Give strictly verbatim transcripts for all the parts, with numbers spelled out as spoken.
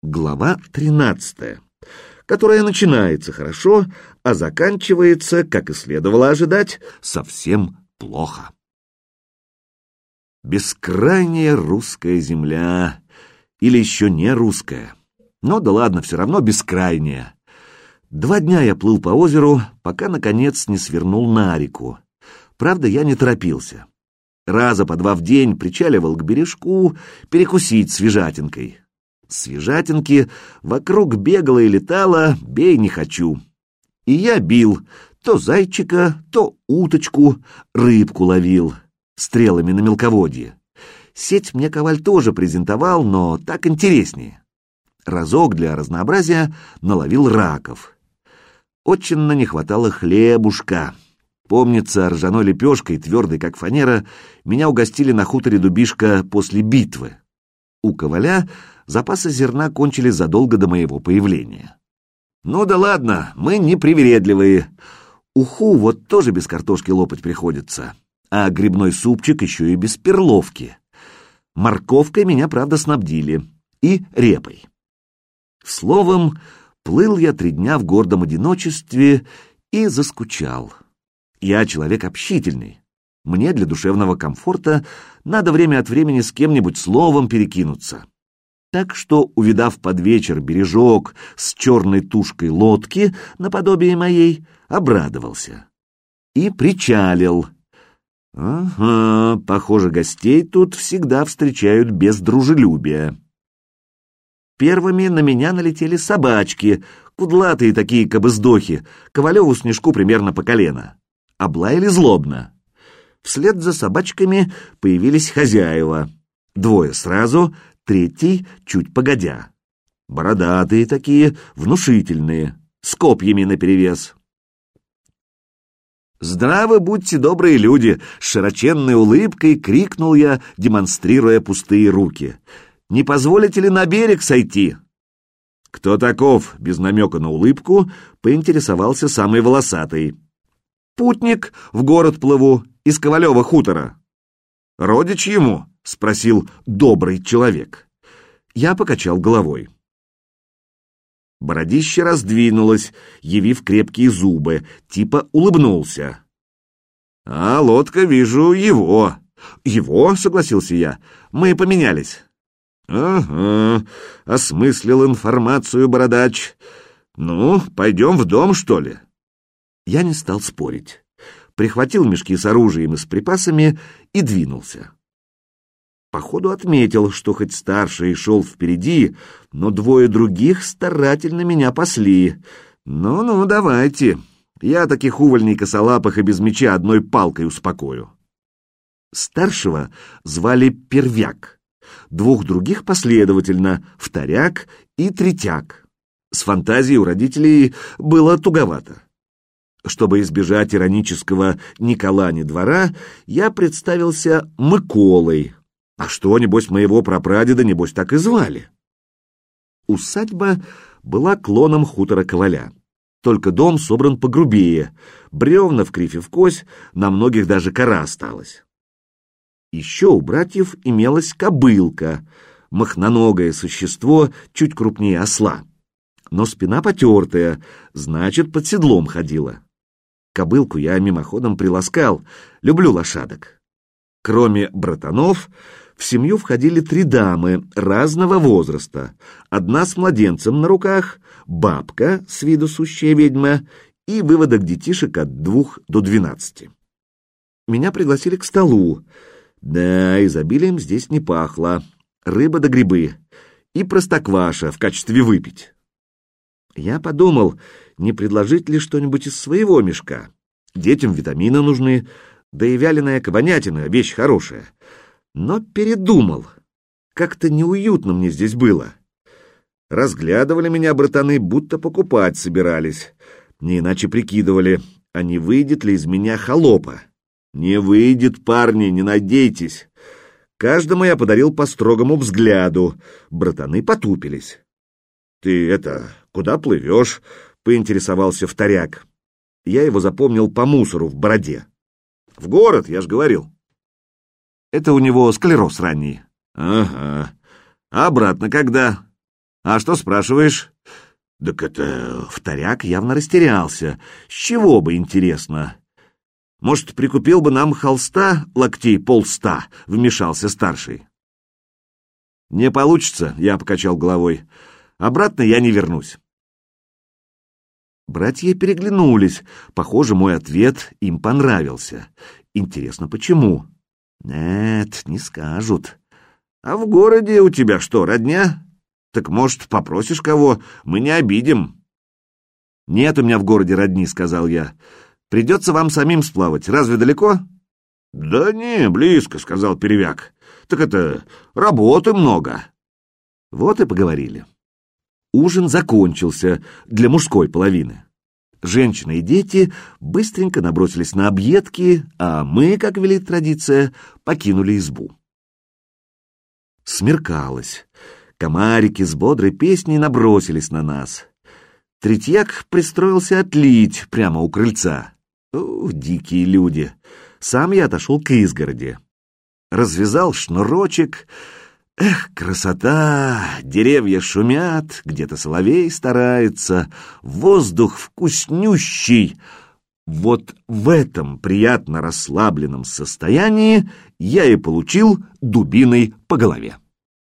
Глава тринадцатая, которая начинается хорошо, а заканчивается, как и следовало ожидать, совсем плохо. Бескрайняя русская земля, или еще не русская, но да ладно, все равно бескрайняя. Два дня я плыл по озеру, пока, наконец, не свернул на реку. Правда, я не торопился. Раза по два в день причаливал к бережку перекусить свежатинкой. Свежатинки вокруг бегала и летала, бей не хочу. И я бил то зайчика, то уточку, рыбку ловил стрелами на мелководье. Сеть мне Коваль тоже презентовал, но так интереснее. Разок для разнообразия наловил раков. Очень не хватало хлебушка. Помнится, ржаной лепешкой, твердой как фанера, меня угостили на хуторе Дубишка после битвы. У Коваля запасы зерна кончились задолго до моего появления. Ну да ладно, мы не привередливые. Уху вот тоже без картошки лопать приходится, а грибной супчик еще и без перловки. Морковкой меня, правда, снабдили, и репой. Словом, плыл я три дня в гордом одиночестве и заскучал. Я человек общительный. Мне для душевного комфорта надо время от времени с кем-нибудь словом перекинуться. Так что, увидав под вечер бережок с черной тушкой лодки наподобие моей, обрадовался. И причалил. Ага, похоже, гостей тут всегда встречают без дружелюбия. Первыми на меня налетели собачки, кудлатые такие кабыздохи, Ковалеву Снежку примерно по колено. Облаяли злобно. Вслед за собачками появились хозяева. Двое сразу, третий чуть погодя. Бородатые такие, внушительные, с копьями наперевес. «Здравы будьте, добрые люди!» — с широченной улыбкой крикнул я, демонстрируя пустые руки. «Не позволите ли на берег сойти?» «Кто таков?» — без намека на улыбку поинтересовался самый волосатый. «Путник, в город плыву, из Ковалева хутора». «Родич ему?» — спросил добрый человек. Я покачал головой. Бородище раздвинулось, явив крепкие зубы, типа улыбнулся. «А лодка, вижу, его». «Его?» — согласился я. «Мы поменялись». «Ага», — осмыслил информацию бородач. «Ну, пойдем в дом, что ли?» Я не стал спорить. Прихватил мешки с оружием и с припасами и двинулся. Походу отметил, что хоть старший шел впереди, но двое других старательно меня пасли. Ну-ну, давайте. Я таких увольней косолапых и без меча одной палкой успокою. Старшего звали Первяк, двух других последовательно — Вторяк и Третяк. С фантазией у родителей было туговато. Чтобы избежать иронического «Никола не двора», я представился Миколой. А что, небось, моего прапрадеда, небось, так и звали. Усадьба была клоном хутора Коваля. Только дом собран погрубее, бревна в кривь и в кось, на многих даже кора осталась. Еще у братьев имелась кобылка, махноногое существо, чуть крупнее осла. Но спина потертая, значит, под седлом ходила. Кобылку я мимоходом приласкал, люблю лошадок. Кроме братанов, в семью входили три дамы разного возраста. Одна с младенцем на руках, бабка, с виду сущая ведьма, и выводок детишек от двух до двенадцати. Меня пригласили к столу. Да, изобилием здесь не пахло. Рыба да грибы. И простокваша в качестве выпить. Я подумал, не предложить ли что-нибудь из своего мешка. Детям витамины нужны, да и вяленая кабанятина — вещь хорошая. Но передумал. Как-то неуютно мне здесь было. Разглядывали меня братаны, будто покупать собирались. Не иначе прикидывали, а не выйдет ли из меня холопа. Не выйдет, парни, не надейтесь. Каждому я подарил по строгому взгляду. Братаны потупились. «Ты это, куда плывешь?» — поинтересовался Вторяк. Я его запомнил по мусору в бороде. «В город, я ж говорил». «Это у него склероз ранний». «Ага. А обратно когда?» А что спрашиваешь? Так это... Вторяк явно растерялся. С чего бы, интересно? Может, прикупил бы нам холста локтей полста, вмешался старший. Не получится, я покачал головой. Обратно я не вернусь. Братья переглянулись. Похоже, мой ответ им понравился. Интересно, почему? Нет, не скажут. А в городе у тебя что, родня? Так, может, попросишь кого? Мы не обидим. Нет у меня в городе родни, сказал я. Придется вам самим сплавать. Разве далеко? Да не, близко, сказал Первяк. Так это, работы много. Вот и поговорили. Ужин закончился для мужской половины. Женщины и дети быстренько набросились на объедки, а мы, как велит традиция, покинули избу. Смеркалось. Комарики с бодрой песней набросились на нас. Третьяк пристроился отлить прямо у крыльца. О, дикие люди! Сам я отошел к изгороди. Развязал шнурочек. Эх, красота! Деревья шумят, где-то соловей старается, воздух вкуснющий. Вот в этом приятно расслабленном состоянии я и получил дубиной по голове.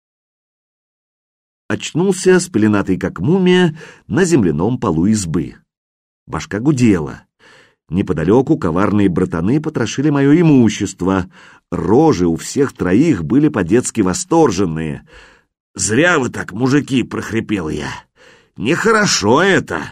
Очнулся, спеленатый как мумия, на земляном полу избы. Башка гудела. Неподалеку коварные братаны потрошили мое имущество. Рожи у всех троих были по-детски восторженные. «Зря вы так, мужики!» — прохрипел я. «Нехорошо это!»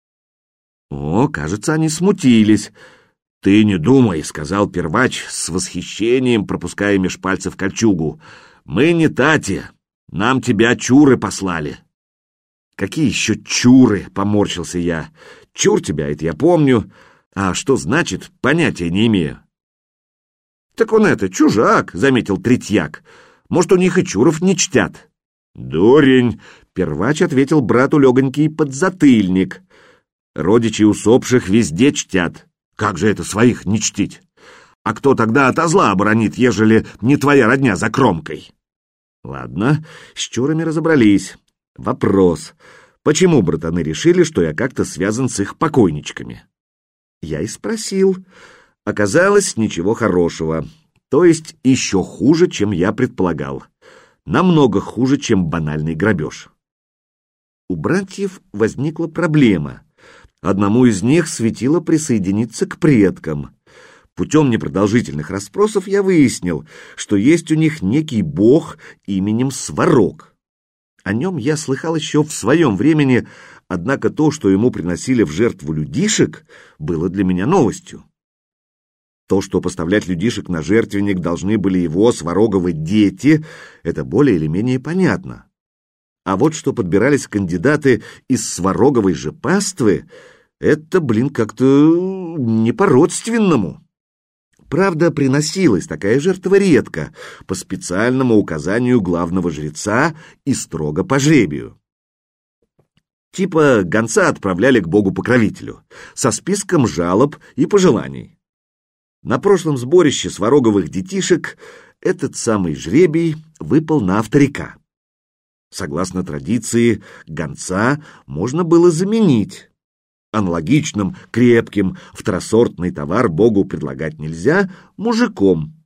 О, кажется, они смутились. «Ты не думай», — сказал первач с восхищением, пропуская меж пальцев кольчугу. «Мы не тати, нам тебя чуры послали». «Какие еще чуры?» — поморщился я. «Чур тебя, это я помню. А что значит, понятия не имею». «Так он это, чужак», — заметил Третьяк. «Может, у них и чуров не чтят». «Дурень», — первач ответил брату легонький подзатыльник. «Родичи усопших везде чтят. Как же это своих не чтить? А кто тогда от зла оборонит, ежели не твоя родня за кромкой?» Ладно, с чурами разобрались. Вопрос. Почему братаны решили, что я как-то связан с их покойничками? Я и спросил. Оказалось, ничего хорошего. То есть еще хуже, чем я предполагал. Намного хуже, чем банальный грабеж. У братьев возникла проблема. Одному из них светило присоединиться к предкам. Путем непродолжительных расспросов я выяснил, что есть у них некий бог именем Сварог. О нем я слыхал еще в своем времени, однако то, что ему приносили в жертву людишек, было для меня новостью. То, что поставлять людишек на жертвенник должны были его, Свароговы, дети, это более или менее понятно. А вот что подбирались кандидаты из Свароговой же паствы, это, блин, как-то не по-родственному. Правда, приносилась такая жертва редко, по специальному указанию главного жреца и строго по жребию. Типа гонца отправляли к богу-покровителю со списком жалоб и пожеланий. На прошлом сборище свароговых детишек этот самый жребий выпал на вторяка. Согласно традиции, гонца можно было заменить. Аналогичным, крепким, второсортный товар богу предлагать нельзя, мужиком.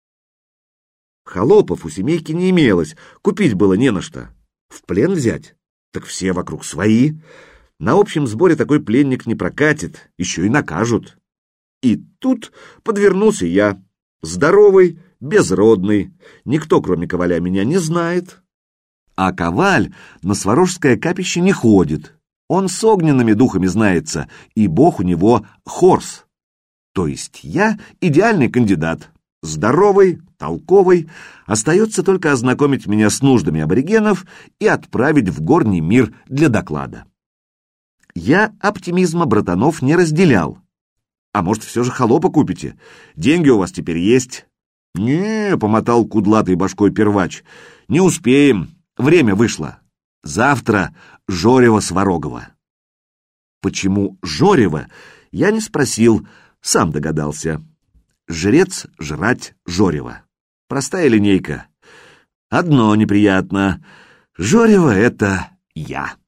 Холопов у семейки не имелось, купить было не на что. В плен взять? Так все вокруг свои. На общем сборе такой пленник не прокатит, еще и накажут. И тут подвернулся я, здоровый, безродный, никто, кроме Коваля, меня не знает. А Коваль на Сварожское капище не ходит. Он с огненными духами знается, и бог у него Хорс. То есть я идеальный кандидат. Здоровый, толковый. Остается только ознакомить меня с нуждами аборигенов и отправить в горний мир для доклада. Я оптимизма братанов не разделял. А может, все же холопа купите? Деньги у вас теперь есть? Не, помотал кудлатой башкой первач. Не успеем. Время вышло. Завтра Жорева-Сварогова. Почему Жорева, я не спросил, сам догадался. Жрец жрать Жорева. Простая линейка. Одно неприятно. Жорева — это я.